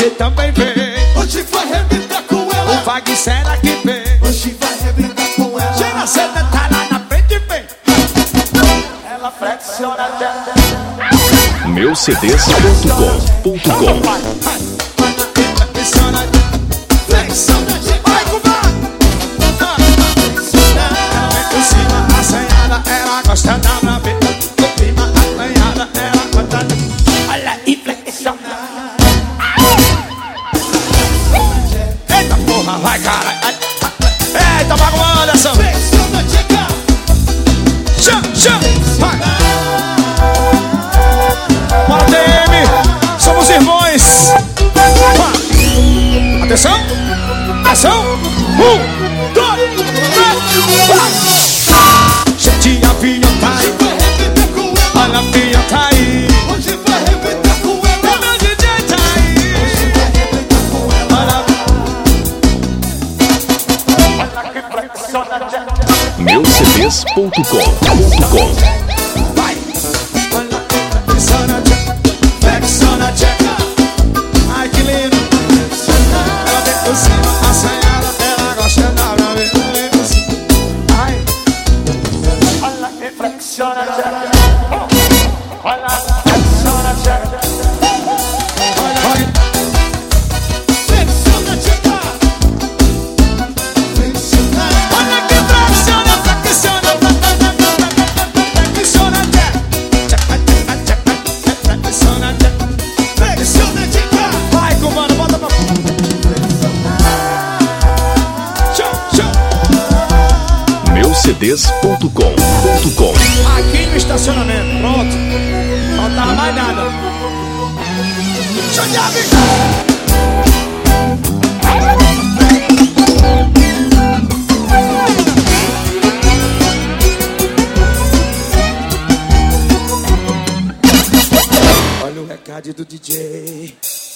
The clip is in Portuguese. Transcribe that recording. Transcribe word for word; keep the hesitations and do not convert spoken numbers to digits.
você também vem. Hoje vai arrebentar com ela. O Vag será que vem? Hoje vai arrebentar com ela. Chega, você tá lá na frente e vem. Ela flexiona até. meu c d s ponto com ponto com. Flexiona, flexiona, vai com vai. Ela vem por cima, assanhada, ela gosta da braveta. Por cima, assanhada, ela gosta da... Olha e flexiona. Eita porra, vai cara. Eita, bagulho, Anderson. Flexiona, chega. Chama, chama, vai. Bora, T M. Somos irmãos. Vai. Atenção. Atenção. Um, dois, três, vai. Gente, avião tá aí. Vai arrebentar com ela. Olha, avião tá aí. Hoje vai arrebentar com ela. Meu D J tá aí. Hoje vai arrebentar com ela. Olha, meu c d s ponto com ponto com. vai. Olha, flexiona, flexiona, checa. Ai, que lindo. Ela vem por cima, assanhada, ela gosta da braveta. Ai. Olha que flexiona, chega. Olha, flexiona, chega. Olha, Flexiona, chega. Flexiona. olha que flexiona, flexiona, flexiona, checa, checa, checa, flexiona, checa. Flexiona, chega. Vai, comando, bota pra... Show, show. meu c d s ponto com ponto com. Aqui no estacionamento, pronto. Não tava mais nada. Show de amigo. Olha o recado do D J.